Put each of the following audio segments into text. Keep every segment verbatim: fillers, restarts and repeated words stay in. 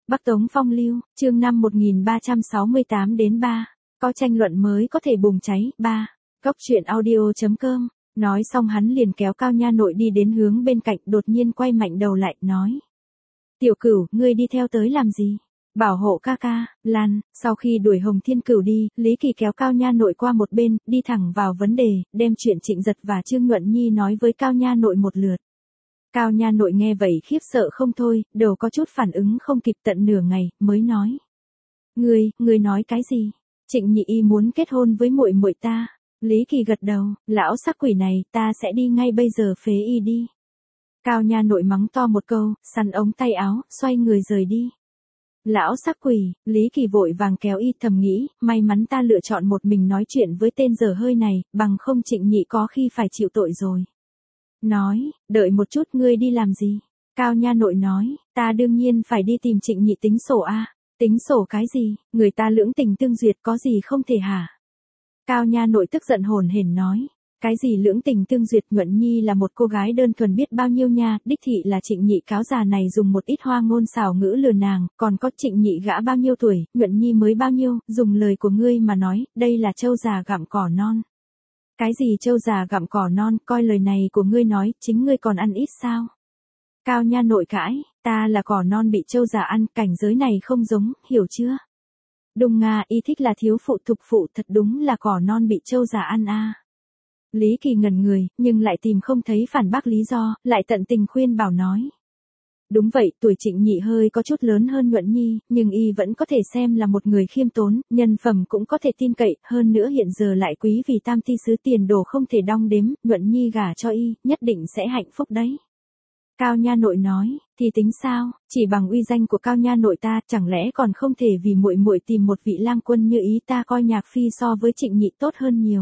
Bắc Tống Phong Lưu, chương năm một nghìn ba trăm sáu mươi tám đến ba. Có tranh luận mới có thể bùng cháy, ba. Góc truyện audio.com. Nói xong hắn liền kéo Cao Nha Nội đi đến hướng bên cạnh, đột nhiên quay mạnh đầu lại, nói. Tiểu Cửu, ngươi đi theo tới làm gì? Bảo hộ ca ca, Lan. Sau khi đuổi Hồng Thiên Cửu đi, Lý Kỳ kéo Cao Nha Nội qua một bên, đi thẳng vào vấn đề, đem chuyện Trịnh Giật và Trương Nhuận Nhi nói với Cao Nha Nội một lượt. Cao Nha Nội nghe vậy khiếp sợ không thôi, đầu có chút phản ứng không kịp, tận nửa ngày mới nói. Ngươi, ngươi nói cái gì? Trịnh Nhị Y muốn kết hôn với muội muội ta. Lý Kỳ gật đầu, lão sắc quỷ này, ta sẽ đi ngay bây giờ phế y đi. Cao Nha Nội mắng to một câu, săn ống tay áo, xoay người rời đi. Lão sắc quỷ, Lý Kỳ vội vàng kéo y, thầm nghĩ, may mắn ta lựa chọn một mình nói chuyện với tên dở hơi này, bằng không Trịnh Nhị có khi phải chịu tội rồi. Nói, đợi một chút, ngươi đi làm gì? Cao Nha Nội nói, ta đương nhiên phải đi tìm Trịnh Nhị tính sổ a. Tính sổ cái gì, người ta lưỡng tình tương duyệt có gì không thể hả? Cao Nha Nội tức giận hồn hển nói, cái gì lưỡng tình tương duyệt? Nhuận Nhi là một cô gái đơn thuần biết bao nhiêu nha, đích thị là Trịnh Nhị cáo già này dùng một ít hoa ngôn xảo ngữ lừa nàng, còn có Trịnh Nhị gã bao nhiêu tuổi, Nhuận Nhi mới bao nhiêu, dùng lời của ngươi mà nói, đây là trâu già gặm cỏ non. Cái gì trâu già gặm cỏ non, coi lời này của ngươi nói, chính ngươi còn ăn ít sao? Cao Nha Nội cãi, ta là cỏ non bị trâu già ăn, cảnh giới này không giống, hiểu chưa? Đùng Nga Y thích là thiếu phụ thục phụ, thật đúng là cỏ non bị trâu già ăn a. À. Lý Kỳ ngẩn người, nhưng lại tìm không thấy phản bác lý do, lại tận tình khuyên bảo nói. Đúng vậy, tuổi Trịnh Nhị hơi có chút lớn hơn Nhuận Nhi, nhưng y vẫn có thể xem là một người khiêm tốn, nhân phẩm cũng có thể tin cậy, hơn nữa hiện giờ lại quý vì tam ti sứ, tiền đồ không thể đong đếm, Nhuận Nhi gả cho y, nhất định sẽ hạnh phúc đấy. Cao Nha Nội nói, thì tính sao, chỉ bằng uy danh của Cao Nha Nội ta, chẳng lẽ còn không thể vì muội muội tìm một vị lang quân như ý ta, coi Nhạc Phi so với Trịnh Nhị tốt hơn nhiều.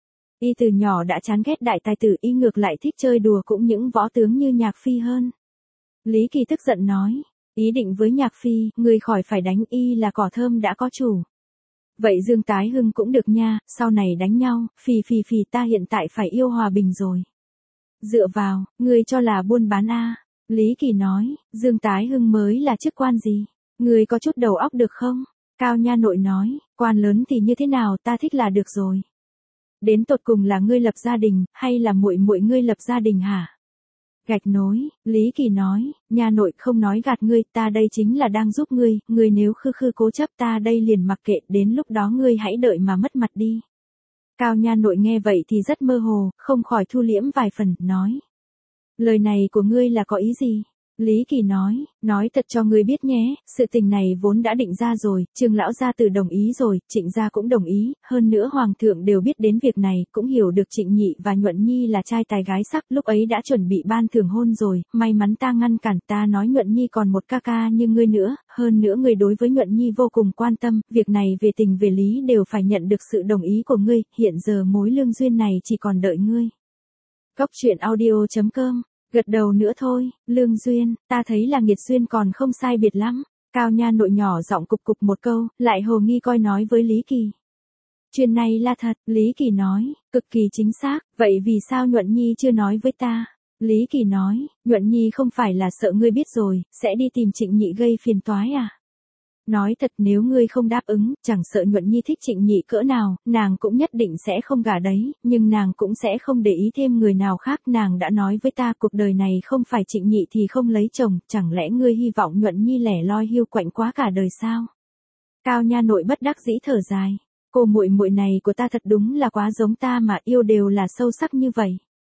Y từ nhỏ đã chán ghét đại tài tử, y ngược lại thích chơi đùa cũng những võ tướng như Nhạc Phi hơn. Lý Kỳ tức giận nói, ý định với Nhạc Phi, người khỏi phải đánh, y là cỏ thơm đã có chủ. Vậy Dương Tái Hưng cũng được nha, sau này đánh nhau, phì phì phì, ta hiện tại phải yêu hòa bình rồi. Dựa vào, ngươi cho là buôn bán a? À? Lý Kỳ nói, Dương Tái Hưng mới là chức quan gì? Ngươi có chút đầu óc được không? Cao Nha Nội nói, quan lớn thì như thế nào, ta thích là được rồi. Đến tột cùng là ngươi lập gia đình, hay là muội muội ngươi lập gia đình hả? Gạch nối, Lý Kỳ nói, Nha Nội không nói gạt ngươi, ta đây chính là đang giúp ngươi, ngươi nếu khư khư cố chấp ta đây liền mặc kệ, đến lúc đó ngươi hãy đợi mà mất mặt đi. Cao Nha Nội nghe vậy thì rất mơ hồ, không khỏi thu liễm vài phần, nói. Lời này của ngươi là có ý gì? Lý Kỳ nói, nói thật cho ngươi biết nhé, sự tình này vốn đã định ra rồi, Trương lão gia tử đồng ý rồi, Trịnh gia cũng đồng ý, hơn nữa hoàng thượng đều biết đến việc này, cũng hiểu được Trịnh Nhị và Nhuận Nhi là trai tài gái sắc, lúc ấy đã chuẩn bị ban thưởng hôn rồi, may mắn ta ngăn cản, ta nói Nhuận Nhi còn một ca ca như ngươi nữa, hơn nữa ngươi đối với Nhuận Nhi vô cùng quan tâm, việc này về tình về lý đều phải nhận được sự đồng ý của ngươi, hiện giờ mối lương duyên này chỉ còn đợi ngươi. Góc truyện audio.com. Gật đầu nữa thôi, lương duyên, ta thấy là nghiệt duyên còn không sai biệt lắm. Cao Nha Nội nhỏ giọng cục cục một câu, lại hồ nghi coi nói với Lý Kỳ. Chuyện này là thật, Lý Kỳ nói, cực kỳ chính xác, vậy vì sao Nhuận Nhi chưa nói với ta? Lý Kỳ nói, Nhuận Nhi không phải là sợ ngươi biết rồi, sẽ đi tìm Trịnh Nhị gây phiền toái à? Nói thật, nếu ngươi không đáp ứng, chẳng sợ Nhuận Nhi thích Trịnh Nhị cỡ nào, nàng cũng nhất định sẽ không gả đấy, nhưng nàng cũng sẽ không để ý thêm người nào khác, nàng đã nói với ta cuộc đời này không phải Trịnh Nhị thì không lấy chồng, chẳng lẽ ngươi hy vọng Nhuận Nhi lẻ loi hiu quạnh quá cả đời sao? Cao Nha Nội bất đắc dĩ thở dài, cô muội muội này của ta thật đúng là quá giống ta mà, yêu đều là sâu sắc như vậy.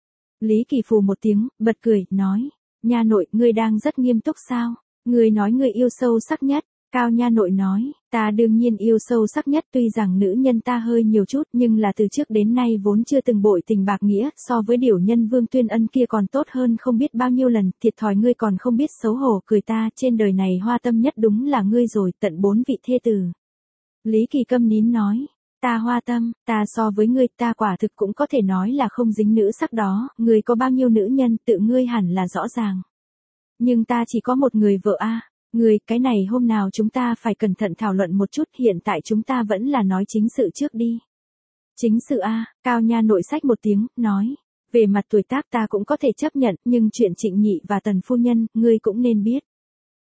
Lý Kỳ phù một tiếng, bật cười, nói, Nha Nội, ngươi đang rất nghiêm túc sao? Ngươi nói ngươi yêu sâu sắc nhất. Cao Nha Nội nói, ta đương nhiên yêu sâu sắc nhất, tuy rằng nữ nhân ta hơi nhiều chút, nhưng là từ trước đến nay vốn chưa từng bội tình bạc nghĩa, so với điểu nhân Vương Tuyên Ân kia còn tốt hơn không biết bao nhiêu lần, thiệt thòi ngươi còn không biết xấu hổ, cười ta, trên đời này hoa tâm nhất đúng là ngươi rồi, tận bốn vị thê tử. Lý Kỳ câm nín nói, ta hoa tâm, ta so với ngươi, ta quả thực cũng có thể nói là không dính nữ sắc đó, ngươi có bao nhiêu nữ nhân, tự ngươi hẳn là rõ ràng. Nhưng ta chỉ có một người vợ a. À. Người, cái này hôm nào chúng ta phải cẩn thận thảo luận một chút, hiện tại chúng ta vẫn là nói chính sự trước đi. Chính sự a? À, Cao Nha Nội xách một tiếng, nói, về mặt tuổi tác ta cũng có thể chấp nhận, nhưng chuyện Trịnh Nhị và Tần phu nhân, ngươi cũng nên biết.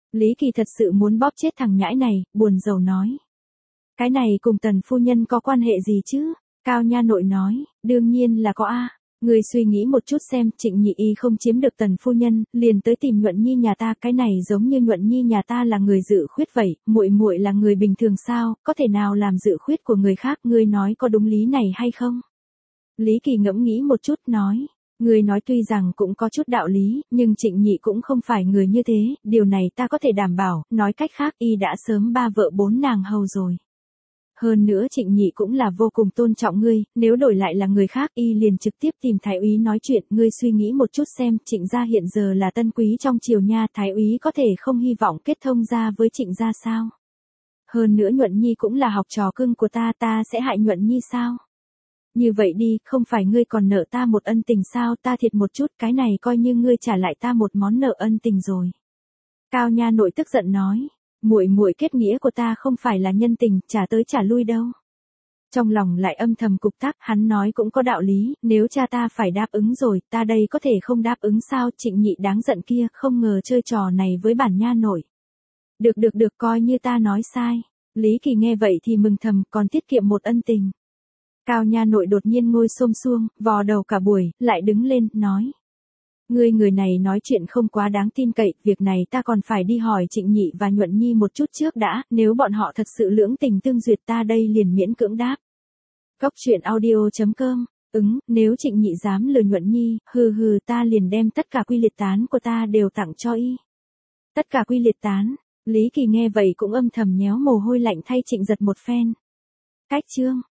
Lý Kỳ thật sự muốn bóp chết thằng nhãi này, buồn rầu nói. Cái này cùng Tần phu nhân có quan hệ gì chứ? Cao nha nội nói, đương nhiên là có a. Người suy nghĩ một chút xem, Trịnh Nhị Y không chiếm được Tần phu nhân, liền tới tìm Nhuận Nhi nhà ta, cái này giống như Nhuận Nhi nhà ta là người dự khuyết vậy, muội muội là người bình thường sao, có thể nào làm dự khuyết của người khác, ngươi nói có đúng lý này hay không? Lý Kỳ ngẫm nghĩ một chút nói, người nói tuy rằng cũng có chút đạo lý, nhưng Trịnh Nhị cũng không phải người như thế, điều này ta có thể đảm bảo, nói cách khác y đã sớm ba vợ bốn nàng hầu rồi. Hơn nữa Trịnh Nhị cũng là vô cùng tôn trọng ngươi, nếu đổi lại là người khác y liền trực tiếp tìm Thái úy nói chuyện, ngươi suy nghĩ một chút xem, Trịnh gia hiện giờ là tân quý trong triều nha, Thái úy có thể không hy vọng kết thông gia với Trịnh gia sao? Hơn nữa Nhuận Nhi cũng là học trò cưng của ta, ta sẽ hại Nhuận Nhi sao? Như vậy đi, không phải ngươi còn nợ ta một ân tình sao, ta thiệt một chút, cái này coi như ngươi trả lại ta một món nợ ân tình rồi. Cao nha nội tức giận nói. Muội muội kết nghĩa của ta không phải là nhân tình, trả tới trả lui đâu. Trong lòng lại âm thầm cục tác, hắn nói cũng có đạo lý, nếu cha ta phải đáp ứng rồi, ta đây có thể không đáp ứng sao, Trịnh Nhị đáng giận kia, không ngờ chơi trò này với bản nha nội. Được được được, coi như ta nói sai. Lý Kỳ nghe vậy thì mừng thầm, còn tiết kiệm một ân tình. Cao nha nội đột nhiên ngồi xổm xuống, vò đầu cả buổi, lại đứng lên, nói. Ngươi người này nói chuyện không quá đáng tin cậy, việc này ta còn phải đi hỏi Trịnh Nhị và Nhuận Nhi một chút trước đã, nếu bọn họ thật sự lưỡng tình tương duyệt ta đây liền miễn cưỡng đáp. Cốc truyện audio chấm com, ứng, nếu Trịnh Nhị dám lừa Nhuận Nhi, hừ hừ ta liền đem tất cả quy liệt tán của ta đều tặng cho y. Tất cả quy liệt tán, Lý Kỳ nghe vậy cũng âm thầm nhéo mồ hôi lạnh thay Trịnh Giật một phen. Cách chương.